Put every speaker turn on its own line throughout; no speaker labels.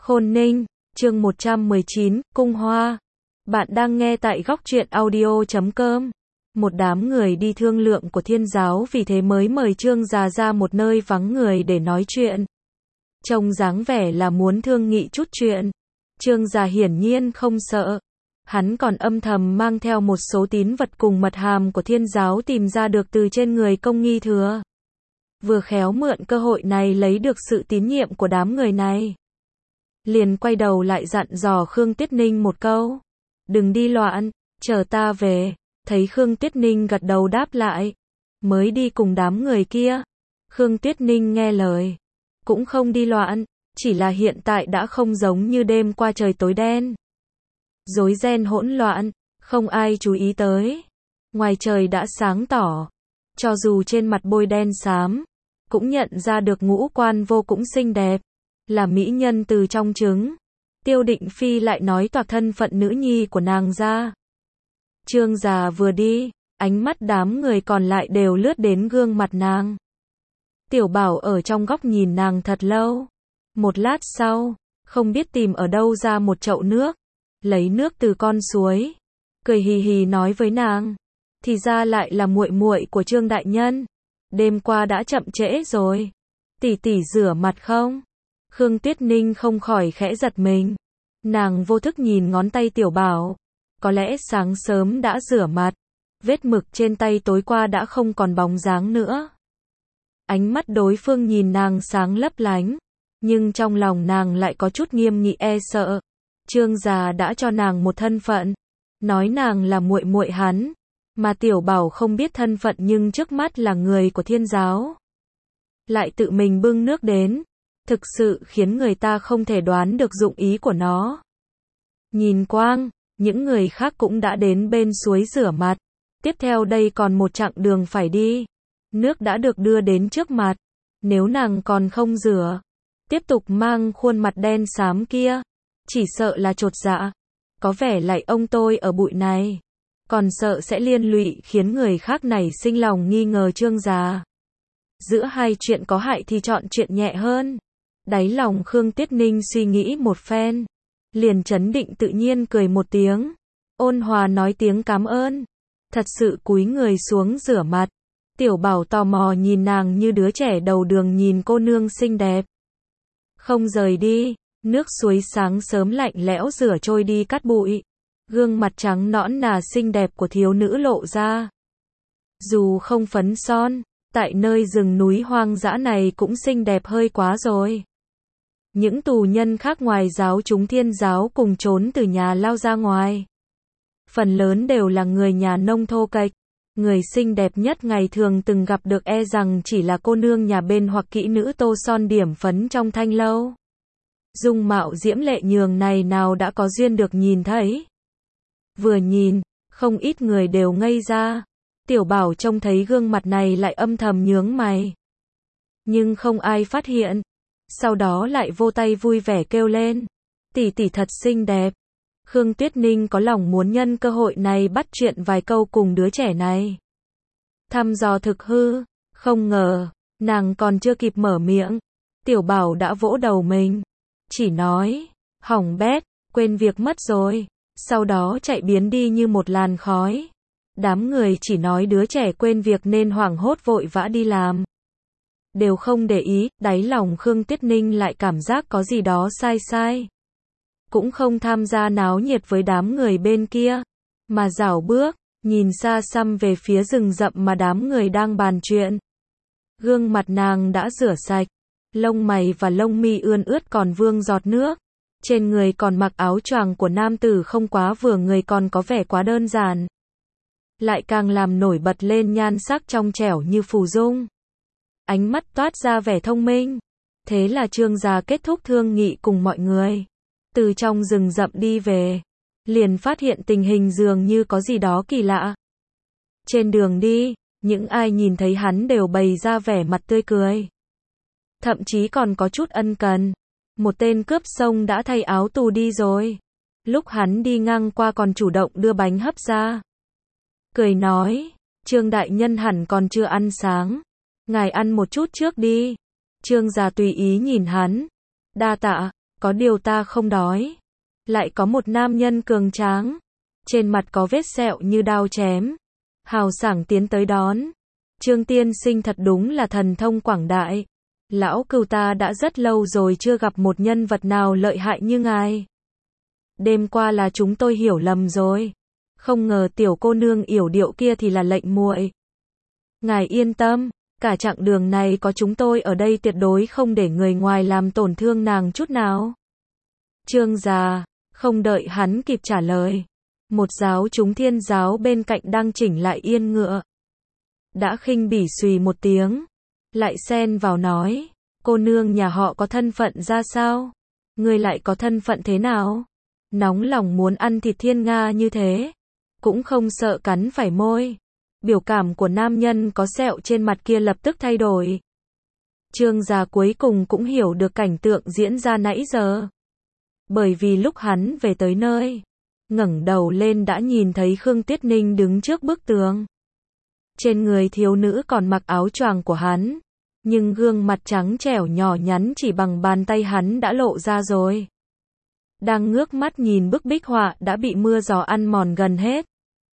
Khôn Ninh, chương 119, Cung Hoa. Bạn đang nghe tại góc truyện audio.com. Một đám người đi thương lượng của Thiên giáo vì thế mới mời Trương Già ra một nơi vắng người để nói chuyện. Trông dáng vẻ là muốn thương nghị chút chuyện. Trương Già hiển nhiên không sợ. Hắn còn âm thầm mang theo một số tín vật cùng mật hàm của Thiên giáo tìm ra được từ trên người Công Nghi Thừa. Vừa khéo mượn cơ hội này lấy được sự tín nhiệm của đám người này. Liền quay đầu lại dặn dò Khương Tuyết Ninh một câu. Đừng đi loạn, chờ ta về. Thấy Khương Tuyết Ninh gật đầu đáp lại. Mới đi cùng đám người kia. Khương Tuyết Ninh nghe lời. Cũng không đi loạn, chỉ là hiện tại đã không giống như đêm qua trời tối đen. Rối ren hỗn loạn, không ai chú ý tới. Ngoài trời đã sáng tỏ. Cho dù trên mặt bôi đen xám, cũng nhận ra được ngũ quan vô cũng xinh đẹp. Là mỹ nhân từ trong trứng. Tiêu Định Phi lại nói toạc thân phận nữ nhi của nàng ra. Trương Già vừa đi, ánh mắt đám người còn lại đều lướt đến gương mặt nàng. Tiểu Bảo ở trong góc nhìn nàng thật lâu. Một lát sau, không biết tìm ở đâu ra một chậu nước, lấy nước từ con suối, cười hì hì nói với nàng, thì ra lại là muội muội của Trương đại nhân. Đêm qua đã chậm trễ rồi, tỷ tỷ rửa mặt không? Khương Tuyết Ninh không khỏi khẽ giật mình. Nàng vô thức nhìn ngón tay Tiểu Bảo. Có lẽ sáng sớm đã rửa mặt. Vết mực trên tay tối qua đã không còn bóng dáng nữa. Ánh mắt đối phương nhìn nàng sáng lấp lánh. Nhưng trong lòng nàng lại có chút nghiêm nghị e sợ. Trương Già đã cho nàng một thân phận. Nói nàng là muội muội hắn. Mà Tiểu Bảo không biết thân phận nhưng trước mắt là người của Thiên giáo. Lại tự mình bưng nước đến. Thực sự khiến người ta không thể đoán được dụng ý của nó. Nhìn quang, những người khác cũng đã đến bên suối rửa mặt. Tiếp theo đây còn một chặng đường phải đi. Nước đã được đưa đến trước mặt. Nếu nàng còn không rửa, tiếp tục mang khuôn mặt đen xám kia, chỉ sợ là chột dạ. Có vẻ lại ông tôi ở bụi này. Còn sợ sẽ liên lụy khiến người khác nảy sinh lòng nghi ngờ Trương Già. Giữa hai chuyện có hại thì chọn chuyện nhẹ hơn. Đáy lòng Khương Tuyết Ninh suy nghĩ một phen. Liền trấn định tự nhiên cười một tiếng. Ôn hòa nói tiếng cảm ơn. Thật sự cúi người xuống rửa mặt. Tiểu Bảo tò mò nhìn nàng như đứa trẻ đầu đường nhìn cô nương xinh đẹp. Không rời đi. Nước suối sáng sớm lạnh lẽo rửa trôi đi cát bụi. Gương mặt trắng nõn nà xinh đẹp của thiếu nữ lộ ra. Dù không phấn son, tại nơi rừng núi hoang dã này cũng xinh đẹp hơi quá rồi. Những tù nhân khác ngoài giáo chúng Thiên giáo cùng trốn từ nhà lao ra ngoài. Phần lớn đều là người nhà nông thô kệch. Người xinh đẹp nhất ngày thường từng gặp được e rằng chỉ là cô nương nhà bên hoặc kỹ nữ tô son điểm phấn trong thanh lâu. Dung mạo diễm lệ nhường này nào đã có duyên được nhìn thấy. Vừa nhìn, không ít người đều ngây ra. Tiểu Bảo trông thấy gương mặt này lại âm thầm nhướng mày. Nhưng không ai phát hiện. Sau đó lại vô tay vui vẻ kêu lên. Tỷ tỷ thật xinh đẹp. Khương Tuyết Ninh có lòng muốn nhân cơ hội này bắt chuyện vài câu cùng đứa trẻ này. Thăm dò thực hư. Không ngờ, nàng còn chưa kịp mở miệng. Tiểu Bảo đã vỗ đầu mình. Chỉ nói, hỏng bét, quên việc mất rồi. Sau đó chạy biến đi như một làn khói. Đám người chỉ nói đứa trẻ quên việc nên hoảng hốt vội vã đi làm. Đều không để ý, đáy lòng Khương Tuyết Ninh lại cảm giác có gì đó sai sai. Cũng không tham gia náo nhiệt với đám người bên kia, mà rảo bước, nhìn xa xăm về phía rừng rậm mà đám người đang bàn chuyện. Gương mặt nàng đã rửa sạch, lông mày và lông mi ươn ướt còn vương giọt nước. Trên người còn mặc áo choàng của nam tử không quá vừa người còn có vẻ quá đơn giản. Lại càng làm nổi bật lên nhan sắc trong trẻo như phù dung. Ánh mắt toát ra vẻ thông minh. Thế là Trương Già kết thúc thương nghị cùng mọi người. Từ trong rừng rậm đi về. Liền phát hiện tình hình dường như có gì đó kỳ lạ. Trên đường đi, những ai nhìn thấy hắn đều bày ra vẻ mặt tươi cười. Thậm chí còn có chút ân cần. Một tên cướp sông đã thay áo tù đi rồi. Lúc hắn đi ngang qua còn chủ động đưa bánh hấp ra. Cười nói, Trương đại nhân hẳn còn chưa ăn sáng. Ngài ăn một chút trước đi. Trương Già tùy ý nhìn hắn. Đa tạ. có điều ta không đói. Lại có một nam nhân cường tráng, trên mặt có vết sẹo như đao chém, hào sảng tiến tới đón. Trương tiên sinh thật đúng là thần thông quảng đại. Lão cừu, ta đã rất lâu rồi chưa gặp một nhân vật nào lợi hại như ngài. Đêm qua là chúng tôi hiểu lầm rồi. Không ngờ tiểu cô nương yểu điệu kia thì là lệnh muội. Ngài yên tâm, cả chặng đường này có chúng tôi ở đây tuyệt đối không để người ngoài làm tổn thương nàng chút nào. Trương già, không đợi hắn kịp trả lời, một giáo chúng Thiên giáo bên cạnh đang chỉnh lại yên ngựa, đã khinh bỉ xùy một tiếng, lại xen vào nói, cô nương nhà họ có thân phận ra sao? Ngươi lại có thân phận thế nào? Nóng lòng muốn ăn thịt thiên nga như thế, cũng không sợ cắn phải môi. Biểu cảm của nam nhân có sẹo trên mặt kia lập tức thay đổi. Trương già cuối cùng cũng hiểu được cảnh tượng diễn ra nãy giờ. Bởi vì lúc hắn về tới nơi, ngẩng đầu lên đã nhìn thấy Khương Tuyết Ninh đứng trước bức tường. Trên người thiếu nữ còn mặc áo choàng của hắn, nhưng gương mặt trắng trẻo nhỏ nhắn chỉ bằng bàn tay hắn đã lộ ra rồi. Đang ngước mắt nhìn bức bích họa đã bị mưa gió ăn mòn gần hết.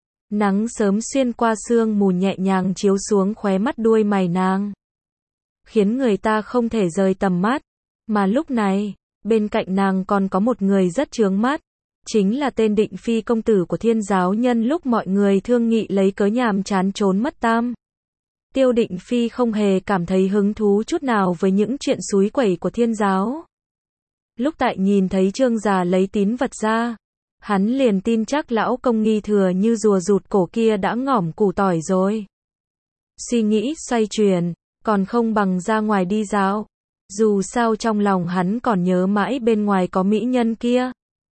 Nắng sớm xuyên qua sương mù nhẹ nhàng chiếu xuống khóe mắt đuôi mày nàng, khiến người ta không thể rời tầm mắt. Mà lúc này, bên cạnh nàng còn có một người rất chướng mắt, chính là tên Định Phi công tử của Thiên giáo. Nhân lúc mọi người thương nghị lấy cớ nhàm chán trốn mất tam, Tiêu Định Phi không hề cảm thấy hứng thú chút nào với những chuyện xúi quẩy của Thiên giáo. Lúc tại nhìn thấy Trương già lấy tín vật ra, hắn liền tin chắc lão công nghi thừa như rùa rụt cổ kia đã ngỏm củ tỏi rồi. Suy nghĩ xoay chuyển, còn không bằng ra ngoài đi dạo. Dù sao trong lòng hắn còn nhớ mãi bên ngoài có mỹ nhân kia.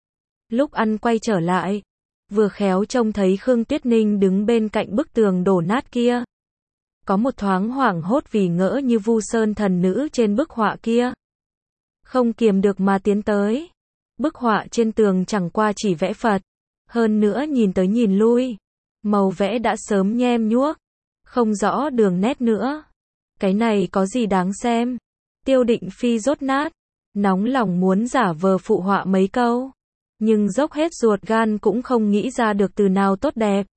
Lúc ăn quay trở lại, vừa khéo trông thấy Khương Tuyết Ninh đứng bên cạnh bức tường đổ nát kia. Có một thoáng hoảng hốt vì ngỡ như Vu Sơn thần nữ trên bức họa kia. Không kiềm được mà tiến tới. Bức họa trên tường chẳng qua chỉ vẽ Phật, hơn nữa nhìn tới nhìn lui, màu vẽ đã sớm nhem nhuốc, không rõ đường nét nữa. Cái này có gì đáng xem? Tiêu Định Phi rốt nát, nóng lòng muốn giả vờ phụ họa mấy câu, nhưng dốc hết ruột gan cũng không nghĩ ra được từ nào tốt đẹp.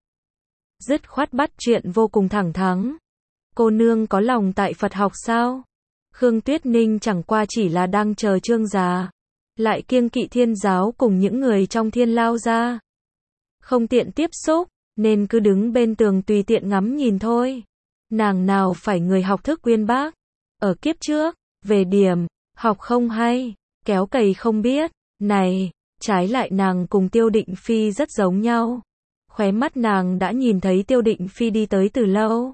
Dứt khoát bắt chuyện vô cùng thẳng thắn. Cô nương có lòng tại Phật học sao? Khương Tuyết Ninh chẳng qua chỉ là đang chờ Trương già, lại kiêng kỵ Thiên giáo cùng những người trong Thiên lao ra. Không tiện tiếp xúc, nên cứ đứng bên tường tùy tiện ngắm nhìn thôi. Nàng nào phải người học thức uyên bác. Ở kiếp trước, về điểm, học không hay, kéo cày không biết. Này, trái lại nàng cùng Tiêu Định Phi rất giống nhau. Khóe mắt nàng đã nhìn thấy Tiêu Định Phi đi tới từ lâu.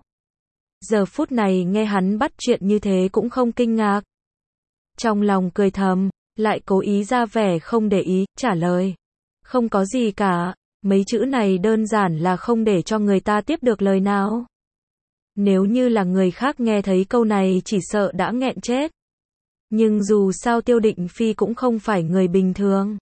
Giờ phút này nghe hắn bắt chuyện như thế cũng không kinh ngạc. Trong lòng cười thầm, lại cố ý ra vẻ không để ý, trả lời. Không có gì cả, mấy chữ này đơn giản là không để cho người ta tiếp được lời nào. Nếu như là người khác nghe thấy câu này chỉ sợ đã nghẹn chết. Nhưng dù sao Tiêu Định Phi cũng không phải người bình thường.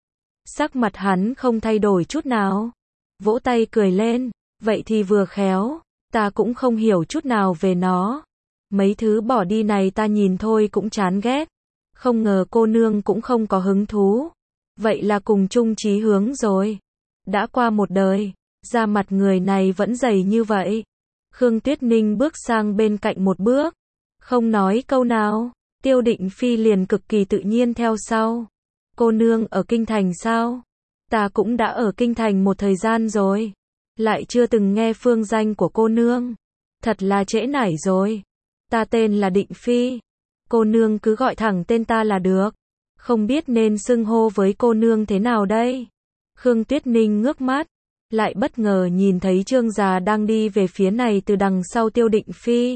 Sắc mặt hắn không thay đổi chút nào. Vỗ tay cười lên, vậy thì vừa khéo, ta cũng không hiểu chút nào về nó. Mấy thứ bỏ đi này ta nhìn thôi cũng chán ghét. Không ngờ cô nương cũng không có hứng thú. Vậy là cùng chung chí hướng rồi. Đã qua một đời, da mặt người này vẫn dày như vậy. Khương Tuyết Ninh bước sang bên cạnh một bước, không nói câu nào. Tiêu Định Phi liền cực kỳ tự nhiên theo sau. Cô nương ở Kinh Thành sao? Ta cũng đã ở Kinh Thành một thời gian rồi, lại chưa từng nghe phương danh của cô nương. Thật là trễ nải rồi. Ta tên là Định Phi. Cô nương cứ gọi thẳng tên ta là được. Không biết nên xưng hô với cô nương thế nào đây? Khương Tuyết Ninh ngước mắt, lại bất ngờ nhìn thấy Trương già đang đi về phía này từ đằng sau Tiêu Định Phi.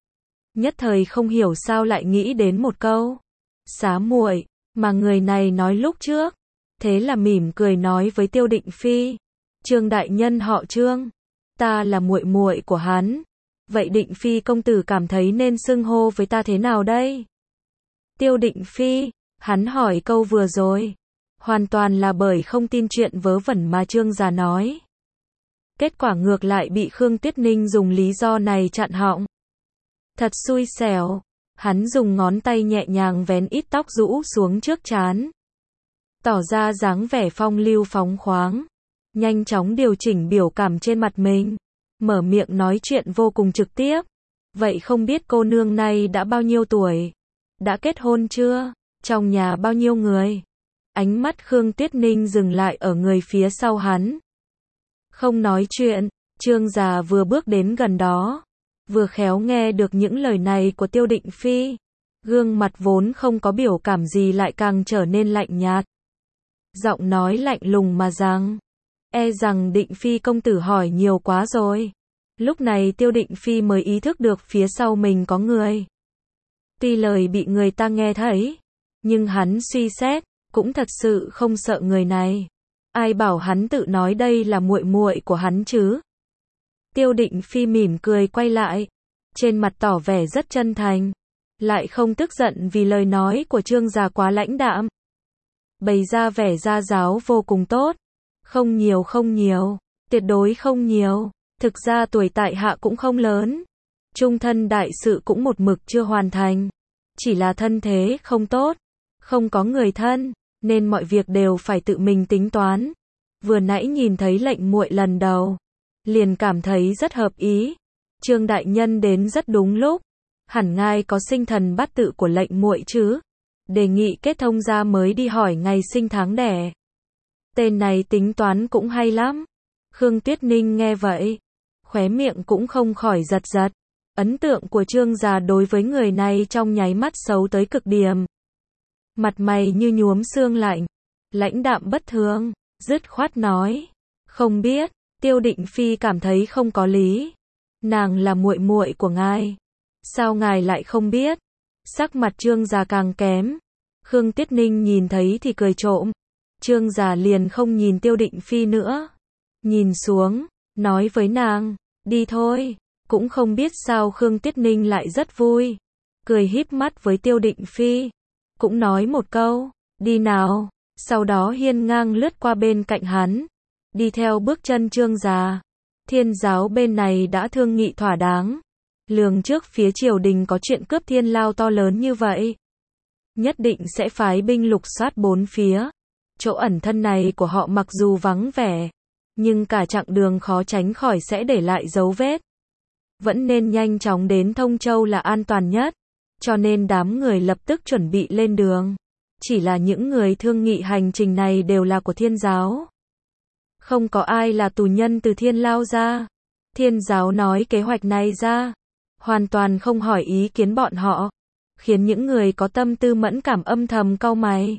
Nhất thời không hiểu sao lại nghĩ đến một câu xá muội mà người này nói lúc trước. Thế là mỉm cười nói với Tiêu Định Phi, Trương đại nhân họ Trương, ta là muội muội của hắn. Vậy Định Phi công tử cảm thấy nên xưng hô với ta thế nào đây? Tiêu Định Phi, hắn hỏi câu vừa rồi, hoàn toàn là bởi không tin chuyện vớ vẩn mà Trương già nói. Kết quả ngược lại bị Khương Tuyết Ninh dùng lý do này chặn họng. Thật xui xẻo, Hắn dùng ngón tay nhẹ nhàng vén ít tóc rũ xuống trước trán, tỏ ra dáng vẻ phong lưu phóng khoáng, nhanh chóng điều chỉnh biểu cảm trên mặt mình, mở miệng nói chuyện vô cùng trực tiếp. Vậy không biết cô nương này đã bao nhiêu tuổi? Đã kết hôn chưa? Trong nhà bao nhiêu người? Ánh mắt Khương Tuyết Ninh dừng lại ở người phía sau hắn. Không nói chuyện, Trương già vừa bước đến gần đó, vừa khéo nghe được những lời này của Tiêu Định Phi. Gương mặt vốn không có biểu cảm gì lại càng trở nên lạnh nhạt. Giọng nói lạnh lùng mà rằng, e rằng Định Phi công tử hỏi nhiều quá rồi. Lúc này Tiêu Định Phi mới ý thức được phía sau mình có người. Tuy lời bị người ta nghe thấy, nhưng hắn suy xét, cũng thật sự không sợ người này. Ai bảo hắn tự nói đây là muội muội của hắn chứ? Tiêu Định Phi mỉm cười quay lại, trên mặt tỏ vẻ rất chân thành, lại không tức giận vì lời nói của Trương già quá lãnh đạm. Bày ra vẻ gia giáo vô cùng tốt. Không nhiều, tuyệt đối không nhiều. Thực ra tuổi tại hạ cũng không lớn. Trung thân đại sự cũng một mực chưa hoàn thành. Chỉ là thân thế không tốt, không có người thân, nên mọi việc đều phải tự mình tính toán. Vừa nãy nhìn thấy lệnh muội lần đầu, liền cảm thấy rất hợp ý. Trương đại nhân đến rất đúng lúc. Hẳn ngài có sinh thần bát tự của lệnh muội chứ? Đề nghị kết thông ra mới đi hỏi ngày sinh tháng đẻ. Tên này tính toán cũng hay lắm. Khương Tuyết Ninh nghe vậy, khóe miệng cũng không khỏi giật giật. Ấn tượng của Trương già đối với người này trong nháy mắt xấu tới cực điểm. Mặt mày như nhuốm sương lạnh, lãnh đạm bất thường, dứt khoát nói, không biết. Tiêu Định Phi cảm thấy không có lý. Nàng là muội muội của ngài, sao ngài lại không biết? Sắc mặt Trương già càng kém. Khương Tuyết Ninh nhìn thấy thì cười trộm. Trương già liền không nhìn Tiêu Định Phi nữa, nhìn xuống, nói với nàng, đi thôi. Cũng không biết sao Khương Tuyết Ninh lại rất vui, cười híp mắt với Tiêu Định Phi, cũng nói một câu, đi nào. Sau đó hiên ngang lướt qua bên cạnh hắn, đi theo bước chân Trương già. Thiên giáo bên này đã thương nghị thỏa đáng, lường trước phía triều đình có chuyện cướp thiên lao to lớn như vậy, nhất định sẽ phái binh lục soát bốn phía. Chỗ ẩn thân này của họ mặc dù vắng vẻ, nhưng cả chặng đường khó tránh khỏi sẽ để lại dấu vết. Vẫn nên nhanh chóng đến Thông Châu là an toàn nhất, cho nên đám người lập tức chuẩn bị lên đường. Chỉ là những người thương nghị hành trình này đều là của thiên giáo, không có ai là tù nhân từ thiên lao ra. Thiên giáo nói kế hoạch này ra, hoàn toàn không hỏi ý kiến bọn họ, khiến những người có tâm tư mẫn cảm âm thầm cau mày.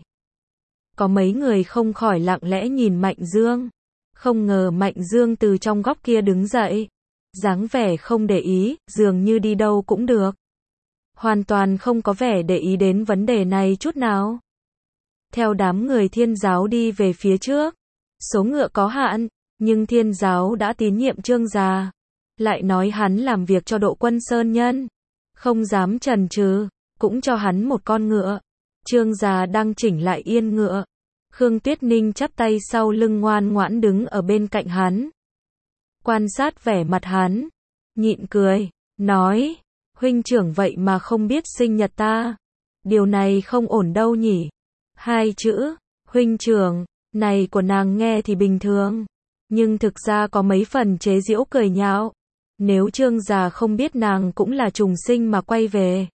Có mấy người không khỏi lặng lẽ nhìn Mạnh Dương, không ngờ Mạnh Dương từ trong góc kia đứng dậy, dáng vẻ không để ý, dường như đi đâu cũng được, hoàn toàn không có vẻ để ý đến vấn đề này chút nào. Theo đám người thiên giáo đi về phía trước, số ngựa có hạn, nhưng thiên giáo đã tín nhiệm Trương già, lại nói hắn làm việc cho Độ Quân Sơn Nhân, không dám chần chừ, cũng cho hắn một con ngựa. Trương già đang chỉnh lại yên ngựa, Khương Tuyết Ninh chắp tay sau lưng ngoan ngoãn đứng ở bên cạnh hắn, quan sát vẻ mặt hắn, nhịn cười, nói, huynh trưởng vậy mà không biết sinh nhật ta, điều này không ổn đâu nhỉ. Hai chữ, huynh trưởng, này của nàng nghe thì bình thường, nhưng thực ra có mấy phần chế giễu cười nhạo. Nếu Trương già không biết nàng cũng là trùng sinh mà quay về,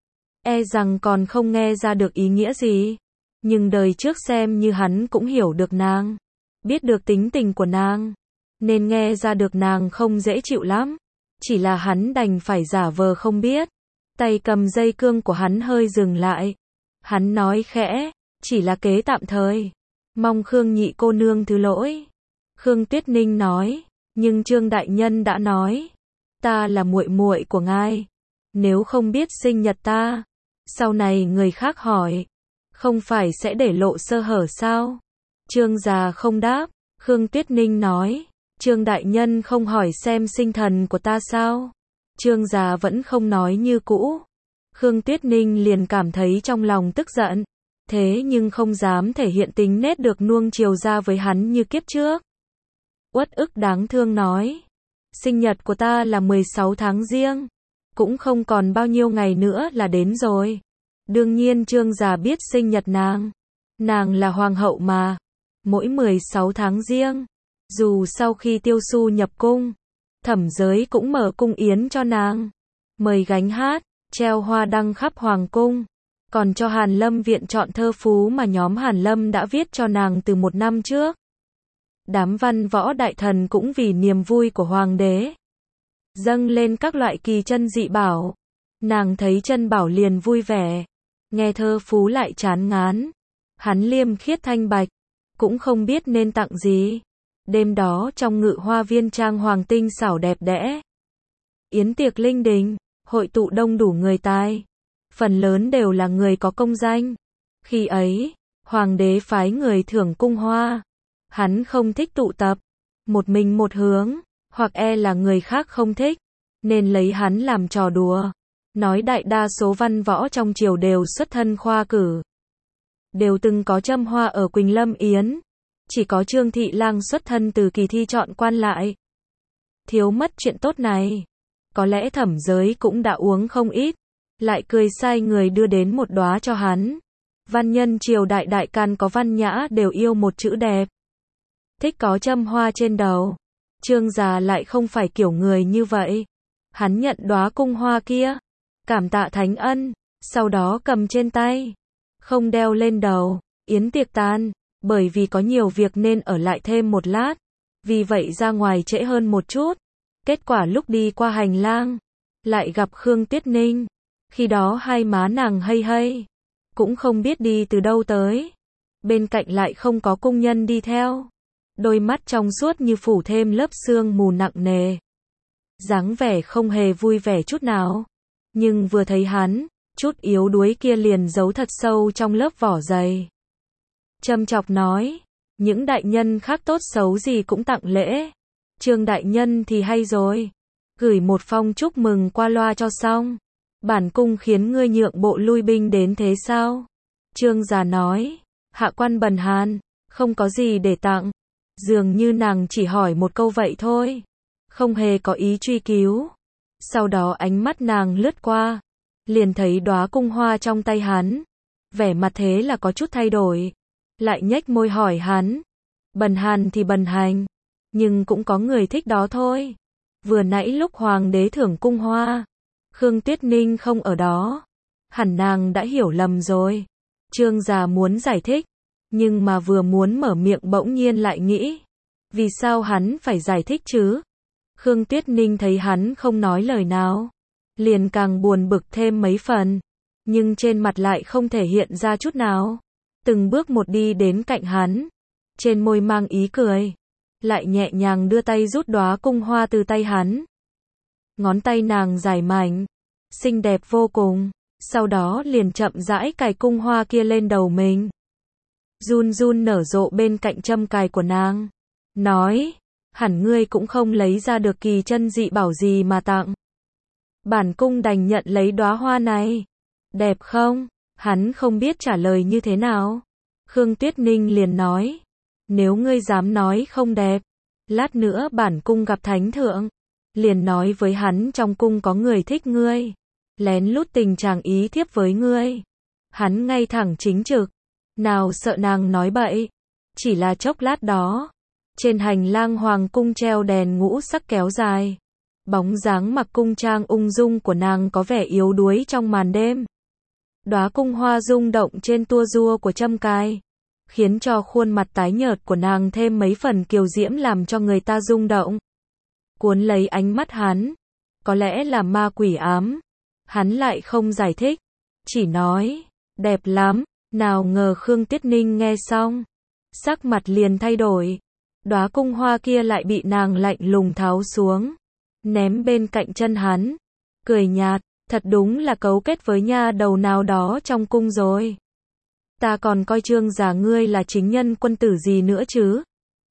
e rằng còn không nghe ra được ý nghĩa gì. Nhưng đời trước xem như hắn cũng hiểu được nàng, biết được tính tình của nàng, nên nghe ra được nàng không dễ chịu lắm. Chỉ là hắn đành phải giả vờ không biết. Tay cầm dây cương của hắn hơi dừng lại. Hắn nói khẽ, chỉ là kế tạm thời, mong Khương nhị cô nương thứ lỗi. Khương Tuyết Ninh nói, nhưng Trương đại nhân đã nói, ta là muội muội của ngài, nếu không biết sinh nhật ta, sau này người khác hỏi, không phải sẽ để lộ sơ hở sao? Trương già không đáp. Khương Tuyết Ninh nói, Trương đại nhân không hỏi xem sinh thần của ta sao? Trương già vẫn không nói như cũ. Khương Tuyết Ninh liền cảm thấy trong lòng tức giận, thế nhưng không dám thể hiện tính nết được nuông chiều ra với hắn như kiếp trước. Uất ức đáng thương nói, sinh nhật của ta là 16 tháng Giêng, cũng không còn bao nhiêu ngày nữa là đến rồi. Đương nhiên Trương gia biết sinh nhật nàng là hoàng hậu mà, mỗi 16 tháng riêng, dù sau khi Tiêu Xu nhập cung, Thẩm Giới cũng mở cung yến cho nàng, mời gánh hát, treo hoa đăng khắp hoàng cung, còn cho Hàn Lâm viện chọn thơ phú mà nhóm Hàn Lâm đã viết cho nàng từ 1 năm trước. Đám văn võ đại thần cũng vì niềm vui của hoàng đế, dâng lên các loại kỳ chân dị bảo. Nàng thấy chân bảo liền vui vẻ, nghe thơ phú lại chán ngán. Hắn liêm khiết thanh bạch, cũng không biết nên tặng gì. Đêm đó trong Ngự Hoa viên trang hoàng tinh xảo đẹp đẽ, yến tiệc linh đình, hội tụ đông đủ người tài, phần lớn đều là người có công danh. Khi ấy, hoàng đế phái người thưởng cung hoa. Hắn không thích tụ tập, một mình một hướng, hoặc là người khác không thích, nên lấy hắn làm trò đùa. Nói đại đa số văn võ trong triều đều xuất thân khoa cử, đều từng có châm hoa ở Quỳnh Lâm Yến. Chỉ có Trương Thị Lang xuất thân từ kỳ thi chọn quan lại. Thiếu mất chuyện tốt này. Có lẽ Thẩm Giới cũng đã uống không ít, lại cười sai người đưa đến một đóa cho hắn. Văn nhân triều đại đại can có văn nhã đều yêu một chữ đẹp, thích có châm hoa trên đầu. Trương gia lại không phải kiểu người như vậy. Hắn nhận đóa cung hoa kia, cảm tạ thánh ân, sau đó cầm trên tay, không đeo lên đầu. Yến tiệc tan, bởi vì có nhiều việc nên ở lại thêm một lát, vì vậy ra ngoài trễ hơn một chút. Kết quả lúc đi qua hành lang, lại gặp Khương Tuyết Ninh. Khi đó hai má nàng hây hây, cũng không biết đi từ đâu tới. Bên cạnh lại không có cung nhân đi theo, đôi mắt trong suốt như phủ thêm lớp sương mù nặng nề, dáng vẻ không hề vui vẻ chút nào. Nhưng vừa thấy hắn, chút yếu đuối kia liền giấu thật sâu trong lớp vỏ dày. Châm chọc nói, những đại nhân khác tốt xấu gì cũng tặng lễ, Trương đại nhân thì hay rồi, gửi một phong chúc mừng qua loa cho xong. Bản cung khiến ngươi nhượng bộ lui binh đến thế sao? Trương gia nói, hạ quan bần hàn, không có gì để tặng. Dường như nàng chỉ hỏi một câu vậy thôi, không hề có ý truy cứu. Sau đó ánh mắt nàng lướt qua, liền thấy đóa cung hoa trong tay hắn, vẻ mặt thế là có chút thay đổi, lại nhếch môi hỏi hắn. Bần hàn thì bần hành, nhưng cũng có người thích đó thôi. Vừa nãy lúc hoàng đế thưởng cung hoa, Khương Tuyết Ninh không ở đó, hẳn nàng đã hiểu lầm rồi. Trương gia muốn giải thích, nhưng mà vừa muốn mở miệng bỗng nhiên lại nghĩ, vì sao hắn phải giải thích chứ? Khương Tuyết Ninh thấy hắn không nói lời nào, liền càng buồn bực thêm mấy phần, nhưng trên mặt lại không thể hiện ra chút nào. Từng bước một đi đến cạnh hắn, trên môi mang ý cười, lại nhẹ nhàng đưa tay rút đóa cung hoa từ tay hắn. Ngón tay nàng dài mảnh, xinh đẹp vô cùng, sau đó liền chậm rãi cài cung hoa kia lên đầu mình. Run run nở rộ bên cạnh châm cài của nàng, nói, hẳn ngươi cũng không lấy ra được kỳ chân dị bảo gì mà tặng. Bản cung đành nhận lấy đóa hoa này. Đẹp không? Hắn không biết trả lời như thế nào. Khương Tuyết Ninh liền nói, nếu ngươi dám nói không đẹp, lát nữa bản cung gặp thánh thượng, liền nói với hắn trong cung có người thích ngươi, lén lút tình chàng ý thiếp với ngươi. Hắn ngay thẳng chính trực, nào sợ nàng nói bậy. Chỉ là chốc lát đó, trên hành lang hoàng cung treo đèn ngũ sắc kéo dài, bóng dáng mặc cung trang ung dung của nàng có vẻ yếu đuối trong màn đêm. Đóa cung hoa rung động trên tua rua của châm cài, khiến cho khuôn mặt tái nhợt của nàng thêm mấy phần kiều diễm làm cho người ta rung động. Cuốn lấy ánh mắt hắn, có lẽ là ma quỷ ám. Hắn lại không giải thích, chỉ nói, đẹp lắm. Nào ngờ Khương Tuyết Ninh nghe xong, sắc mặt liền thay đổi. Đóa cung hoa kia lại bị nàng lạnh lùng tháo xuống, ném bên cạnh chân hắn, cười nhạt, thật đúng là cấu kết với nha đầu nào đó trong cung rồi. Ta còn coi Trương gia ngươi là chính nhân quân tử gì nữa chứ.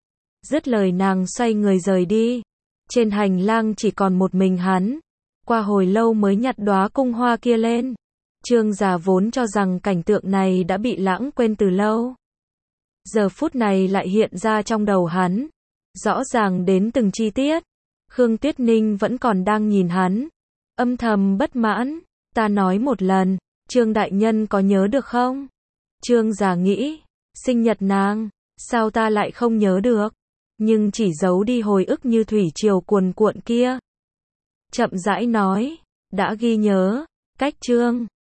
Dứt lời nàng xoay người rời đi. Trên hành lang chỉ còn một mình hắn. Qua hồi lâu mới nhặt đóa cung hoa kia lên. Trương gia vốn cho rằng cảnh tượng này đã bị lãng quên từ lâu, giờ phút này lại hiện ra trong đầu hắn, rõ ràng đến từng chi tiết. Khương Tuyết Ninh vẫn còn đang nhìn hắn, âm thầm bất mãn. Ta nói một lần, Trương đại nhân có nhớ được không? Trương già nghĩ, sinh nhật nàng, sao ta lại không nhớ được? Nhưng chỉ giấu đi hồi ức như thủy triều cuồn cuộn kia. Chậm rãi nói, đã ghi nhớ, cách Trương